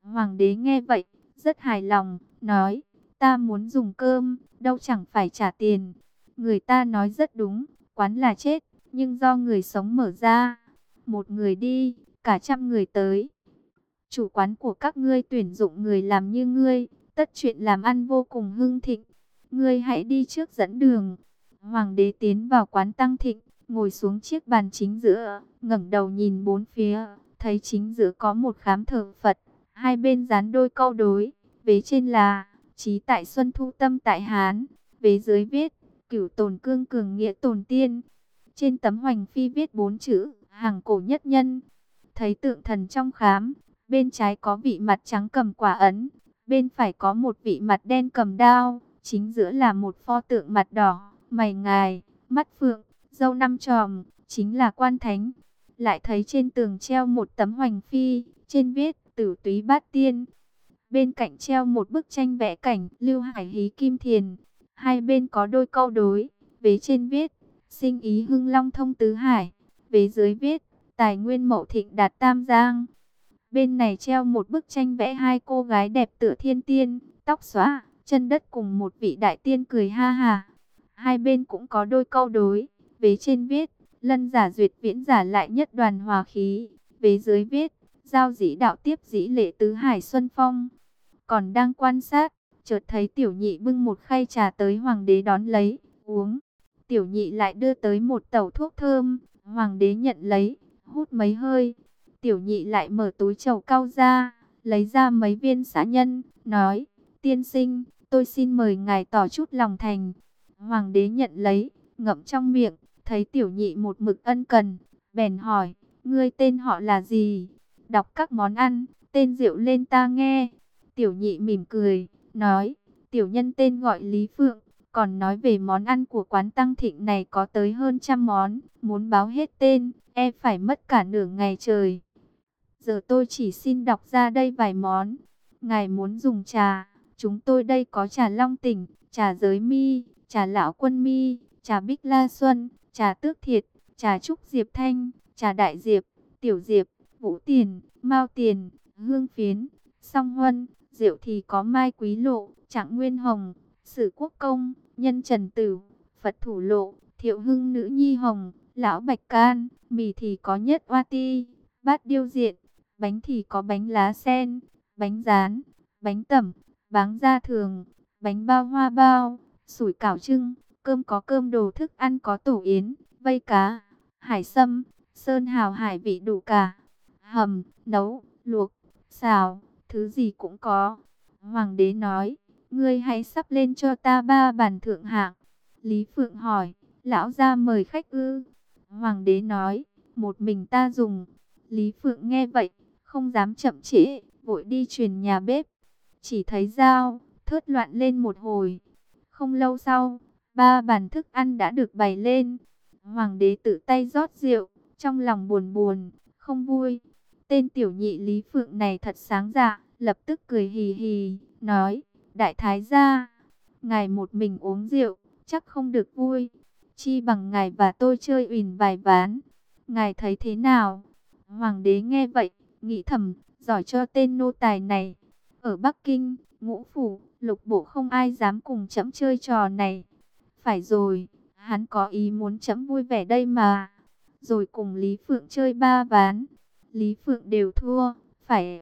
Speaker 1: Hoàng đế nghe vậy, rất hài lòng, nói, ta muốn dùng cơm, đâu chẳng phải trả tiền. Người ta nói rất đúng, quán là chết, nhưng do người sống mở ra. Một người đi, cả trăm người tới. Chủ quán của các ngươi tuyển dụng người làm như ngươi, tất chuyện làm ăn vô cùng hưng thịnh. Ngươi hãy đi trước dẫn đường. Hoàng đế tiến vào quán Tăng Thịnh, ngồi xuống chiếc bàn chính giữa, ngẩng đầu nhìn bốn phía, thấy chính giữa có một khám thờ Phật, hai bên dán đôi câu đối, vế trên là chí tại Xuân Thu Tâm tại Hán, vế dưới viết cửu tồn cương cường nghĩa tồn tiên. Trên tấm hoành phi viết bốn chữ hàng cổ nhất nhân. Thấy tượng thần trong khám, bên trái có vị mặt trắng cầm quả ấn, bên phải có một vị mặt đen cầm đao, chính giữa là một pho tượng mặt đỏ, mày ngài, mắt phượng, râu năm chòm, chính là Quan Thánh. Lại thấy trên tường treo một tấm hoành phi, trên viết Tử Túy Bát Tiên. Bên cạnh treo một bức tranh vẽ cảnh Lưu Hải Hí Kim Thiền. Hai bên có đôi câu đối, vế trên viết Sinh ý hưng long thông tứ hải, vế dưới viết Tài nguyên mậu thịnh đạt Tam Giang. Bên này treo một bức tranh vẽ hai cô gái đẹp tựa thiên tiên, tóc xõa, chân đất cùng một vị đại tiên cười ha hà. Hai bên cũng có đôi câu đối, vế trên viết Lân giả duyệt viễn giả lại nhất đoàn hòa khí, vế dưới viết Giao dĩ đạo tiếp dĩ lễ tứ hải xuân phong. Còn đang quan sát, chợt thấy tiểu nhị bưng một khay trà tới hoàng đế đón lấy, uống. Tiểu nhị lại đưa tới một tẩu thuốc thơm, hoàng đế nhận lấy, hút mấy hơi. Tiểu nhị lại mở túi trầu cau ra, lấy ra mấy viên xá nhân, nói, tiên sinh, tôi xin mời ngài tỏ chút lòng thành. Hoàng đế nhận lấy, ngậm trong miệng, thấy tiểu nhị một mực ân cần, bèn hỏi, ngươi tên họ là gì? Đọc các món ăn, tên rượu lên ta nghe. Tiểu nhị mỉm cười, nói, tiểu nhân tên gọi Lý Phượng, còn nói về món ăn của quán Tăng Thịnh này có tới hơn 100 món, muốn báo hết tên, phải mất cả nửa ngày trời. Giờ tôi chỉ xin đọc ra đây vài món. Ngài muốn dùng trà, chúng tôi đây có trà Long Tỉnh, trà Giới Mi, trà Lão Quân Mi, trà Bích La Xuân, trà Tước Thiệt, trà Trúc Diệp Thanh, trà Đại Diệp, Tiểu Diệp, Vũ Tiền, Mao Tiền, Hương Phiến, Song Huân. Rượu thì có Mai Quý Lộ, Trạng Nguyên Hồng, Sử Quốc Công, Nhân Trần Tử, Phật Thủ Lộ, Thiệu Hưng Nữ Nhi Hồng, Lão Bạch Can. Mì thì có Nhất Oa Ti, Bát Điêu Diện. Bánh thì có bánh lá sen, bánh rán, bánh tẩm, báng da thường, bánh bao hoa bao, sủi cảo trưng. Cơm có cơm đồ, thức ăn có tổ yến, vây cá, hải sâm, sơn hào hải vị đủ cả. Hầm, nấu, luộc, xào, thứ gì cũng có. Hoàng đế nói, ngươi hãy sắp lên cho ta 3 bàn thượng hạng. Lý Phượng hỏi, lão gia mời khách ư? Hoàng đế nói, một mình ta dùng. Lý Phượng nghe vậy, không dám chậm trễ, vội đi truyền nhà bếp. Chỉ thấy dao, thớt loạn lên một hồi. Không lâu sau, 3 bàn thức ăn đã được bày lên. Hoàng đế tự tay rót rượu, trong lòng buồn buồn, không vui. Tên tiểu nhị Lý Phượng này thật sáng dạ, lập tức cười hì hì, nói, đại thái gia, ngài một mình uống rượu, chắc không được vui. Chi bằng ngài và tôi chơi uỳnh vài ván, ngài thấy thế nào? Hoàng đế nghe vậy, nghĩ thầm, giỏi cho tên nô tài này. Ở Bắc Kinh, Ngũ Phủ, Lục Bộ không ai dám cùng trẫm chơi trò này. Phải rồi, hắn có ý muốn trẫm vui vẻ đây mà. Rồi cùng Lý Phượng chơi 3 ván. Lý Phượng đều thua, phải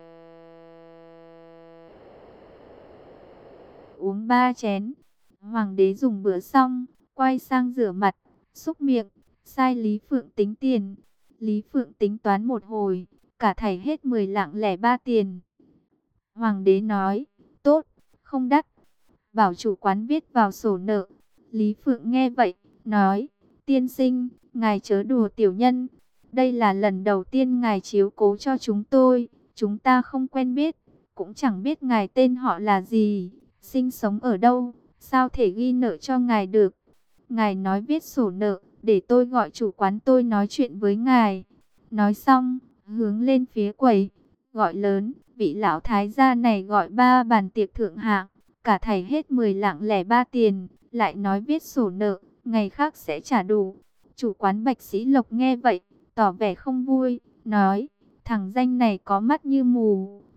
Speaker 1: uống 3 chén. Hoàng đế dùng bữa xong, quay sang rửa mặt, xúc miệng, sai Lý Phượng tính tiền. Lý Phượng tính toán một hồi, cả thảy hết 10 lạng lẻ 3 tiền. Hoàng đế nói, tốt, không đắt, bảo chủ quán viết vào sổ nợ. Lý Phượng nghe vậy, nói, tiên sinh, ngài chớ đùa tiểu nhân. Đây là lần đầu tiên ngài chiếu cố cho chúng ta không quen biết, cũng chẳng biết ngài tên họ là gì, sinh sống ở đâu, sao thể ghi nợ cho ngài được. Ngài nói viết sổ nợ, để tôi gọi chủ quán tôi nói chuyện với ngài. Nói xong, hướng lên phía quầy, gọi lớn, vị lão thái gia này gọi 3 bàn tiệc thượng hạng, cả thảy hết 10 lạng lẻ 3 tiền, lại nói viết sổ nợ, ngày khác sẽ trả đủ. Chủ quán Bạch Sĩ Lộc nghe vậy, tỏ vẻ không vui, nói, thằng danh này có mắt như mù,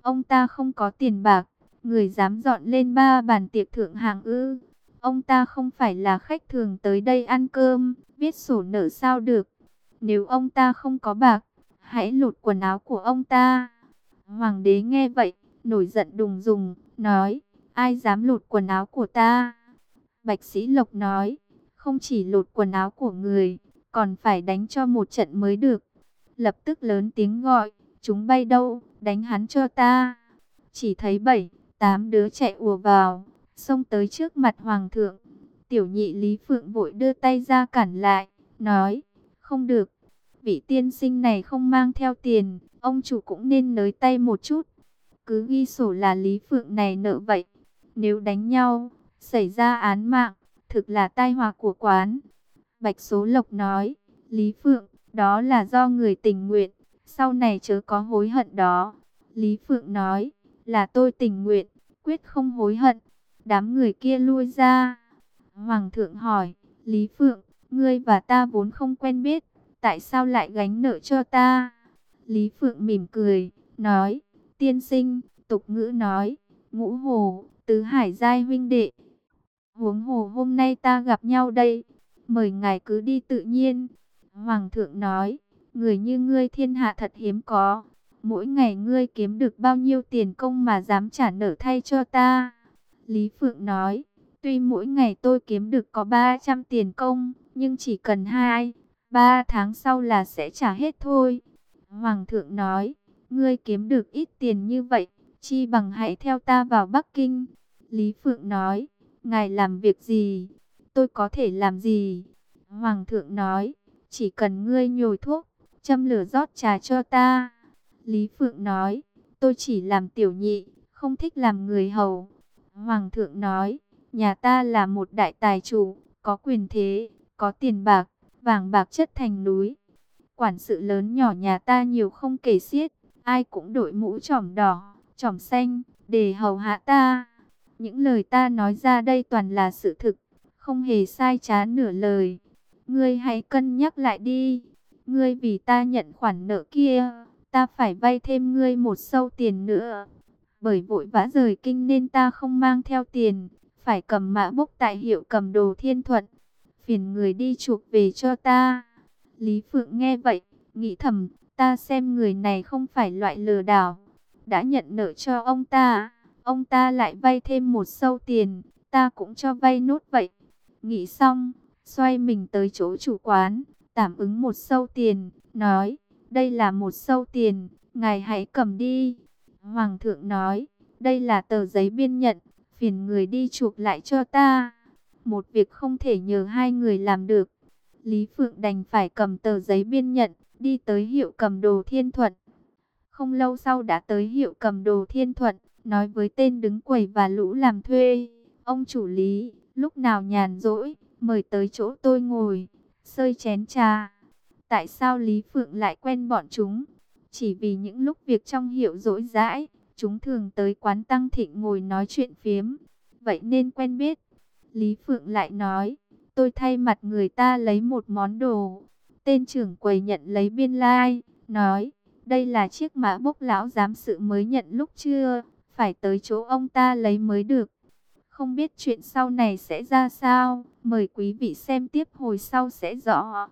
Speaker 1: Ông ta không có tiền bạc, người dám dọn lên 3 bàn tiệc thượng hạng ư? Ông ta không phải là khách thường tới đây ăn cơm, viết sổ nợ sao được? Nếu ông ta không có bạc, hãy lột quần áo của ông ta. Hoàng đế nghe vậy, nổi giận đùng đùng, nói, ai dám lột quần áo của ta? Bạch Sĩ Lộc nói, không chỉ lột quần áo của người, còn phải đánh cho một trận mới được. Lập tức lớn tiếng gọi, chúng bay đâu, đánh hắn cho ta. Chỉ thấy 7, 8 đứa chạy ùa vào, xông tới trước mặt hoàng thượng. Tiểu nhị Lý Phượng vội đưa tay ra cản lại, nói, không được, vị tiên sinh này không mang theo tiền, ông chủ cũng nên nới tay một chút. Cứ ghi sổ là Lý Phượng này nợ vậy. Nếu đánh nhau, xảy ra án mạng, thực là tai họa của quán. Bạch Số Lộc nói, Lý Phượng, đó là do người tình nguyện, sau này chớ có hối hận đó. Lý Phượng nói, là tôi tình nguyện, quyết không hối hận. Đám người kia lui ra. Hoàng thượng hỏi, Lý Phượng, ngươi và ta vốn không quen biết, tại sao lại gánh nợ cho ta? Lý Phượng mỉm cười, nói, tiên sinh, tục ngữ nói, ngũ hồ, tứ hải giai huynh đệ. Huống hồ hôm nay ta gặp nhau đây, mời ngài cứ đi tự nhiên. Hoàng thượng nói, người như ngươi thiên hạ thật hiếm có. Mỗi ngày ngươi kiếm được bao nhiêu tiền công mà dám trả nợ thay cho ta? Lý Phượng nói, tuy mỗi ngày tôi kiếm được có 300 tiền công, nhưng chỉ cần 2, 3 tháng sau là sẽ trả hết thôi. Hoàng thượng nói, ngươi kiếm được ít tiền như vậy, chi bằng hãy theo ta vào Bắc Kinh. Lý Phượng nói, ngài làm việc gì? Tôi có thể làm gì? Hoàng thượng nói, chỉ cần ngươi nhồi thuốc, châm lửa rót trà cho ta. Lý Phượng nói, tôi chỉ làm tiểu nhị, không thích làm người hầu. Hoàng thượng nói, nhà ta là một đại tài chủ, có quyền thế, có tiền bạc, vàng bạc chất thành núi. Quản sự lớn nhỏ nhà ta nhiều không kể xiết, ai cũng đội mũ chỏm đỏ, chỏm xanh, để hầu hạ ta. Những lời ta nói ra đây toàn là sự thực, không hề sai trá nửa lời. Ngươi hãy cân nhắc lại đi. Ngươi vì ta nhận khoản nợ kia, ta phải vay thêm ngươi một xâu tiền nữa. Bởi vội vã rời kinh nên ta không mang theo tiền, phải cầm mã bốc tại hiệu cầm đồ Thiên Thuận. Phiền người đi chuộc về cho ta. Lý Phượng nghe vậy, nghĩ thầm, ta xem người này không phải loại lừa đảo. Đã nhận nợ cho ông ta lại vay thêm một xâu tiền, ta cũng cho vay nốt vậy. Nghĩ xong, xoay mình tới chỗ chủ quán, tạm ứng một xâu tiền, nói, đây là một xâu tiền, ngài hãy cầm đi. Hoàng thượng nói, đây là tờ giấy biên nhận, phiền người đi chuộc lại cho ta. Một việc không thể nhờ hai người làm được. Lý Phượng đành phải cầm tờ giấy biên nhận, đi tới hiệu cầm đồ Thiên Thuận. Không lâu sau đã tới hiệu cầm đồ Thiên Thuận, nói với tên đứng quầy và lũ làm thuê, ông chủ Lý, lúc nào nhàn rỗi, mời tới chỗ tôi ngồi, xơi chén trà. Tại sao Lý Phượng lại quen bọn chúng? Chỉ vì những lúc việc trong hiệu rỗi rãi, chúng thường tới quán Tăng Thịnh ngồi nói chuyện phiếm, vậy nên quen biết. Lý Phượng lại nói, tôi thay mặt người ta lấy một món đồ. Tên trưởng quầy nhận lấy biên lai, nói, đây là chiếc mã bốc lão giám sự mới nhận lúc trưa, phải tới chỗ ông ta lấy mới được. Không biết chuyện sau này sẽ ra sao, mời quý vị xem tiếp hồi sau sẽ rõ.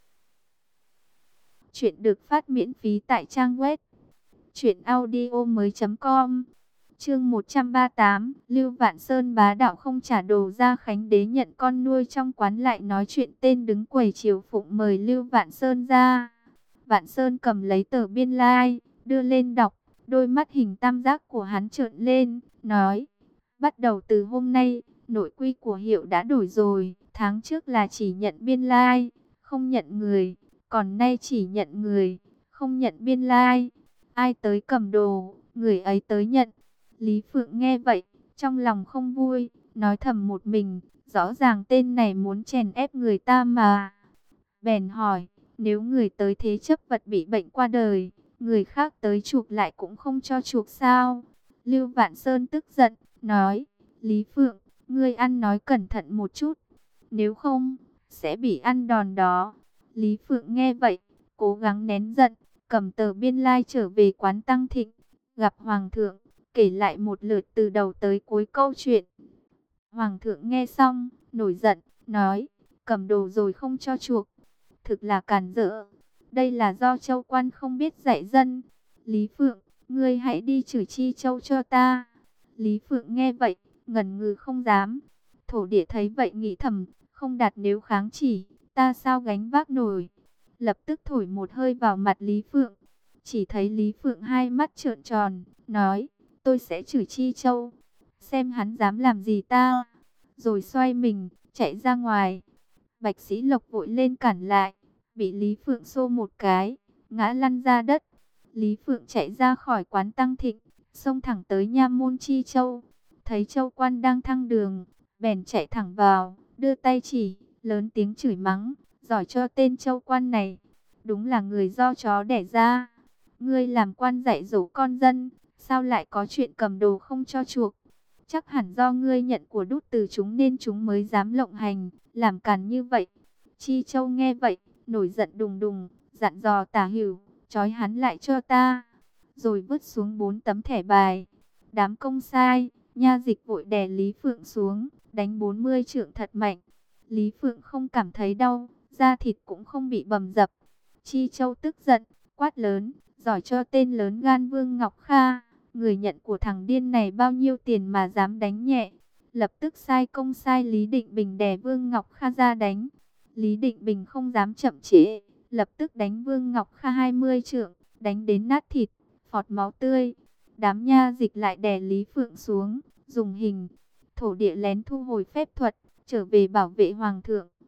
Speaker 1: Chuyện được phát miễn phí tại trang web truyệnaudiomoi.com. Chương 138, Lưu Vạn Sơn bá đạo không trả đồ ra, Khánh Đế nhận con nuôi trong quán lại nói chuyện. Tên đứng quầy chiều phụng mời Lưu Vạn Sơn ra. Vạn Sơn cầm lấy tờ biên lai, đưa lên đọc, đôi mắt hình tam giác của hắn trợn lên, nói, bắt đầu từ hôm nay, nội quy của hiệu đã đổi rồi, tháng trước là chỉ nhận biên lai, không nhận người, còn nay chỉ nhận người, không nhận biên lai. Ai tới cầm đồ, người ấy tới nhận. Lý Phượng nghe vậy, trong lòng không vui, nói thầm một mình, rõ ràng tên này muốn chèn ép người ta mà. Bèn hỏi, nếu người tới thế chấp vật bị bệnh qua đời, người khác tới chuộc lại cũng không cho chuộc sao? Lưu Vạn Sơn tức giận, nói, Lý Phượng, ngươi ăn nói cẩn thận một chút, nếu không, sẽ bị ăn đòn đó. Lý Phượng nghe vậy, cố gắng nén giận, cầm tờ biên lai trở về quán Tăng Thịnh, gặp Hoàng thượng, kể lại một lượt từ đầu tới cuối câu chuyện. Hoàng thượng nghe xong, nổi giận, nói, cầm đồ rồi không cho chuộc, thực là càn rỡ. Đây là do Châu quan không biết dạy dân. Lý Phượng, ngươi hãy đi trừ Chi Châu cho ta. Lý Phượng nghe vậy, ngần ngừ không dám. Thổ địa thấy vậy nghĩ thầm, không đạt nếu kháng chỉ, ta sao gánh vác nổi. Lập tức thổi một hơi vào mặt Lý Phượng. Chỉ thấy Lý Phượng hai mắt trợn tròn, nói, tôi sẽ trừ Chi Châu, xem hắn dám làm gì ta. Rồi xoay mình, chạy ra ngoài. Bạch Sĩ Lộc vội lên cản lại, bị Lý Phượng xô một cái, ngã lăn ra đất. Lý Phượng chạy ra khỏi quán Tăng Thịnh, xông thẳng tới nha môn Chi Châu. Thấy Châu quan đang thăng đường, bèn chạy thẳng vào, đưa tay chỉ, lớn tiếng chửi mắng, giỏi cho tên Châu quan này, đúng là người do chó đẻ ra. Ngươi làm quan dạy dỗ con dân, sao lại có chuyện cầm đồ không cho chuộc? Chắc hẳn do ngươi nhận của đút từ chúng nên chúng mới dám lộng hành, làm càn như vậy. Chi Châu nghe vậy, nổi giận đùng đùng, dặn dò Tả Hữu, trói hắn lại cho ta. Rồi vứt xuống 4 tấm thẻ bài. Đám công sai, nha dịch vội đè Lý Phượng xuống, đánh 40 trượng thật mạnh. Lý Phượng không cảm thấy đau, da thịt cũng không bị bầm dập. Chi Châu tức giận, quát lớn, giỏi cho tên lớn gan Vương Ngọc Kha. Người nhận của thằng điên này bao nhiêu tiền mà dám đánh nhẹ. Lập tức sai công sai Lý Định Bình đè Vương Ngọc Kha ra đánh. Lý Định Bình không dám chậm trễ, lập tức đánh Vương Ngọc Kha 20 trượng, đánh đến nát thịt, phọt máu tươi. Đám nha dịch lại đè Lý Phượng xuống, dùng hình thổ địa lén thu hồi phép thuật, trở về bảo vệ Hoàng thượng.